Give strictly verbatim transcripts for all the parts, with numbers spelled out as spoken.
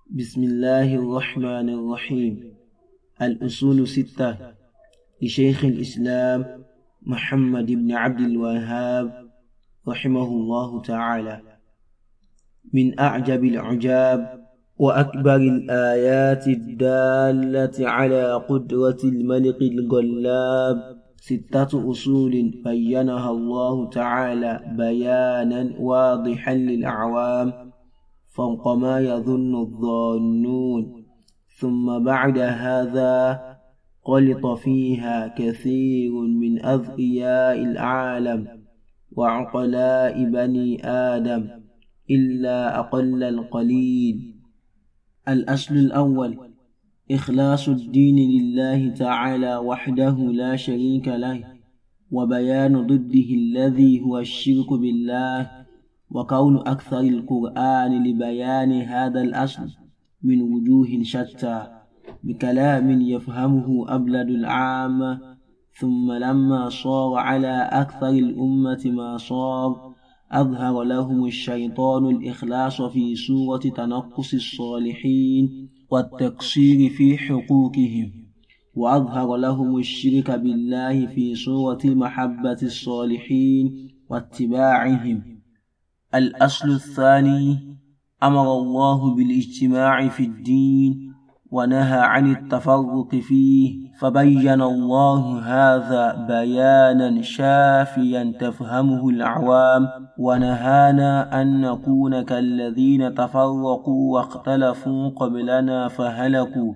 بسم الله الرحمن الرحيم. الأصول ستة لشيخ الإسلام محمد بن عبد الوهاب رحمه الله تعالى. من أعجب العجاب وأكبر الآيات الدالة على قدرة الملك الغلاب ستة أصول بينها الله تعالى بيانا واضحا للأعوام فوق ما يظن الظانون، ثم بعد هذا غلط فيها كثير من أذكياء العالم وعقلاء بني آدم إلا أقل القليل. الأصل الأول: إخلاص الدين لله تعالى وحده لا شريك له، وبيان ضده الذي هو الشرك بالله، وكون أكثر القرآن لبيان هذا الأصل من وجوه شتى بكلام يفهمه أبلد العامة. ثم لما صار على أكثر الأمة ما صار، أظهر لهم الشيطان الإخلاص في سورة تنقص الصالحين والتقصير في حقوقهم، وأظهر لهم الشرك بالله في سورة محبة الصالحين واتباعهم. الأصل الثاني: أمر الله بالاجتماع في الدين ونهى عن التفرق فيه، فبين الله هذا بيانا شافيا تفهمه العوام، ونهانا أن نكون كالذين تفرقوا واختلفوا قبلنا فهلكوا،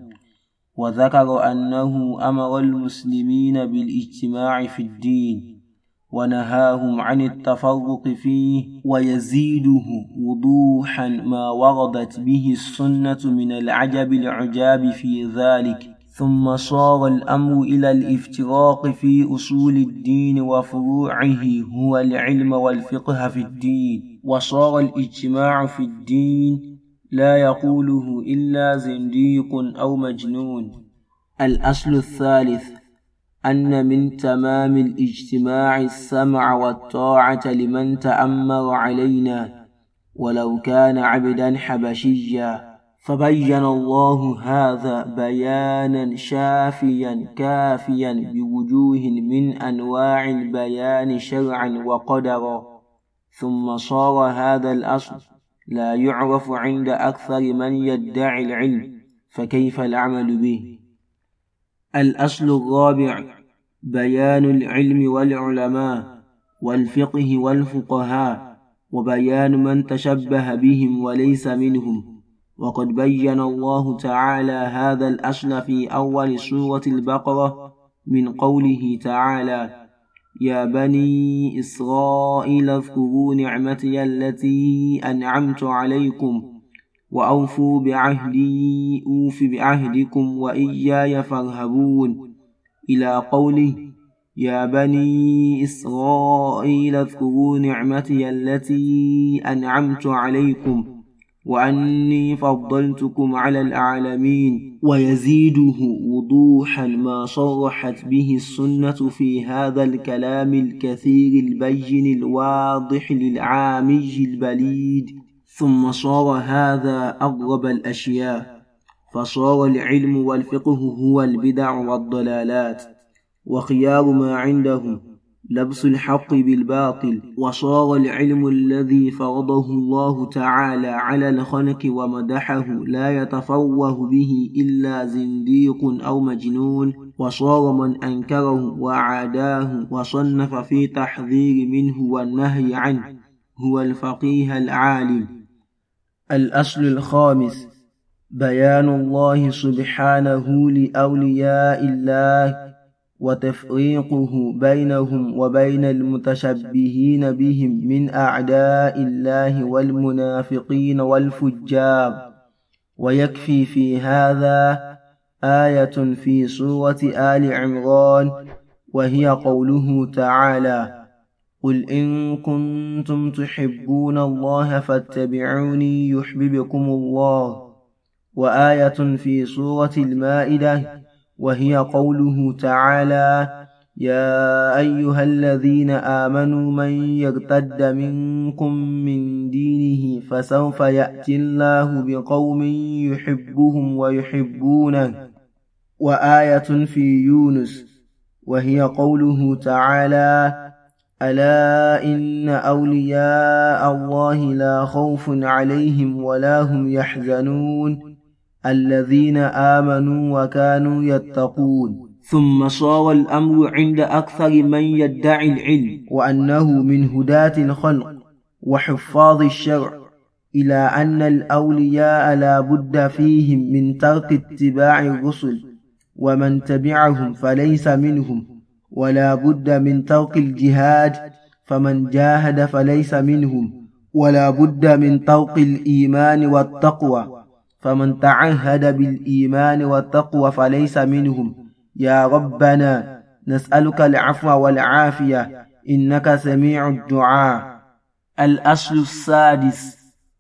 وذكر أنه أمر المسلمين بالاجتماع في الدين ونهاهم عن التفرق فيه، ويزيده وضوحا ما وردت به السنة من العجب العجاب في ذلك. ثم صار الأمر إلى الافتراق في أصول الدين وفروعه هو العلم والفقه في الدين، وصار الاجتماع في الدين لا يقوله إلا زنديق أو مجنون. الأصل الثالث: أن من تمام الاجتماع السمع والطاعة لمن تأمر علينا ولو كان عبدا حبشيا، فبين الله هذا بيانا شافيا كافيا بوجوه من أنواع البيان شرعا وقدرا. ثم صار هذا الأصل لا يعرف عند أكثر من يدعي العلم، فكيف العمل به؟ الأصل الرابع: بيان العلم والعلماء والفقه والفقهاء، وبيان من تشبه بهم وليس منهم. وقد بين الله تعالى هذا الأصل في أول سورة البقرة من قوله تعالى: يا بني إسرائيل اذكروا نعمتي التي أنعمت عليكم وأوفوا بعهدي أوف بعهدكم وإياي فارهبون، إلى قوله: يا بني إسرائيل اذكروا نعمتي التي أنعمت عليكم وأني فضلتكم على العالمين. ويزيده وضوحا ما صرحت به السنة في هذا الكلام الكثير البين الواضح للعامي البليد. ثم صار هذا أغرب الأشياء، فصار العلم والفقه هو البدع والضلالات، وخيار ما عندهم لبس الحق بالباطل. وصار العلم الذي فرضه الله تعالى على الخلق ومدحه لا يتفوه به إلا زنديق أو مجنون، وصار من أنكره وعاداه وصنف في تحذير منه والنهي عنه هو الفقيه العالم. الأصل الخامس: بيان الله سبحانه لأولياء الله وتفريقه بينهم وبين المتشبهين بهم من أعداء الله والمنافقين والفجار. ويكفي في هذا آية في سورة آل عمران، وهي قوله تعالى: قل إن كنتم تحبون الله فاتبعوني يحببكم الله. وآية في سورة المائدة، وهي قوله تعالى: يا أيها الذين آمنوا من يرتد منكم من دينه فسوف يأتي الله بقوم يحبهم ويحبونه. وآية في يونس وهي قوله تعالى: ألا إن أولياء الله لا خوف عليهم ولا هم يحزنون الذين آمنوا وكانوا يتقون. ثم صار الأمر عند أكثر من يدعي العلم وأنه من هداة الخلق وحفاظ الشرع إلى أن الأولياء لا بد فيهم من ترك اتباع الرسل، ومن تبعهم فليس منهم، ولا بد من ترك الجهاد، فمن جاهد فليس منهم، ولا بد من ترك الإيمان والتقوى، فمن تعهد بالإيمان والتقوى فليس منهم. يا ربنا نسألك العفو والعافية إنك سميع الدعاء. الأصل السادس: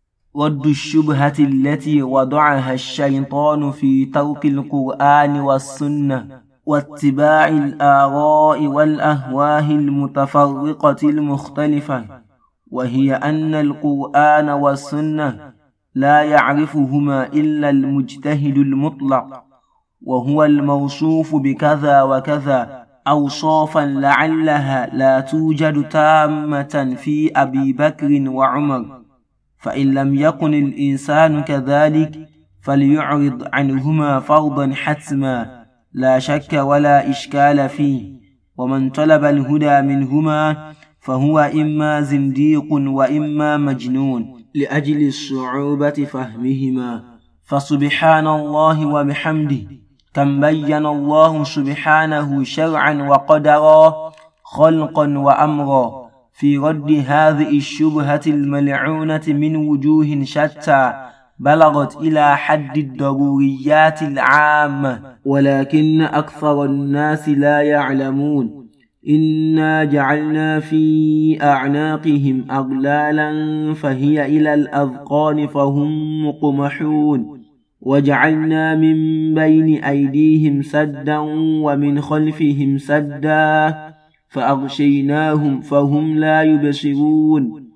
رد الشبهة التي وضعها الشيطان في ترك القرآن والسنة واتباع الآراء والأهواء المتفرقة المختلفة، وهي أن القرآن والسنة لا يعرفهما إلا المجتهد المطلق، وهو الموصوف بكذا وكذا أوصافا لعلها لا توجد تامة في أبي بكر وعمر، فإن لم يكن الإنسان كذلك فليعرض عنهما فرضا حتما لا شك ولا إشكال فيه. ومن طلب الهدى منهما فهو إما زنديق وإما مجنون لأجل الصعوبة فهمهما. فسبحان الله وبحمده كم بين الله سبحانه شرعا وقدرا خلقا وأمرا في رد هذه الشبهة الملعونة من وجوه شتى بلغت إلى حد الضروريات العامة، ولكن أكثر الناس لا يعلمون. إنا جعلنا في أعناقهم أغلالا فهي إلى الأذقان فهم مقمحون، وجعلنا من بين أيديهم سدا ومن خلفهم سدا فأغشيناهم فهم لا يبصرون.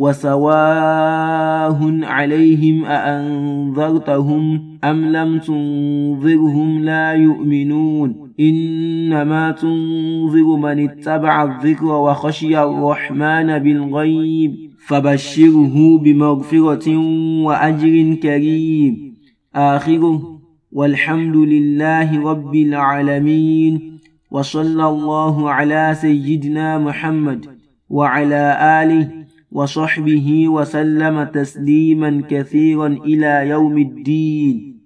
وسواء عليهم أأنذرتهم أم لم تنذرهم لا يؤمنون. إنما تنذر من اتبع الذكر وخشي الرحمن بالغيب فبشره بمغفرة وأجر كريم. آخره والحمد لله رب العالمين، وصلى الله على سيدنا محمد وعلى آله وصحبه وسلم تسليما كثيرا إلى يوم الدين.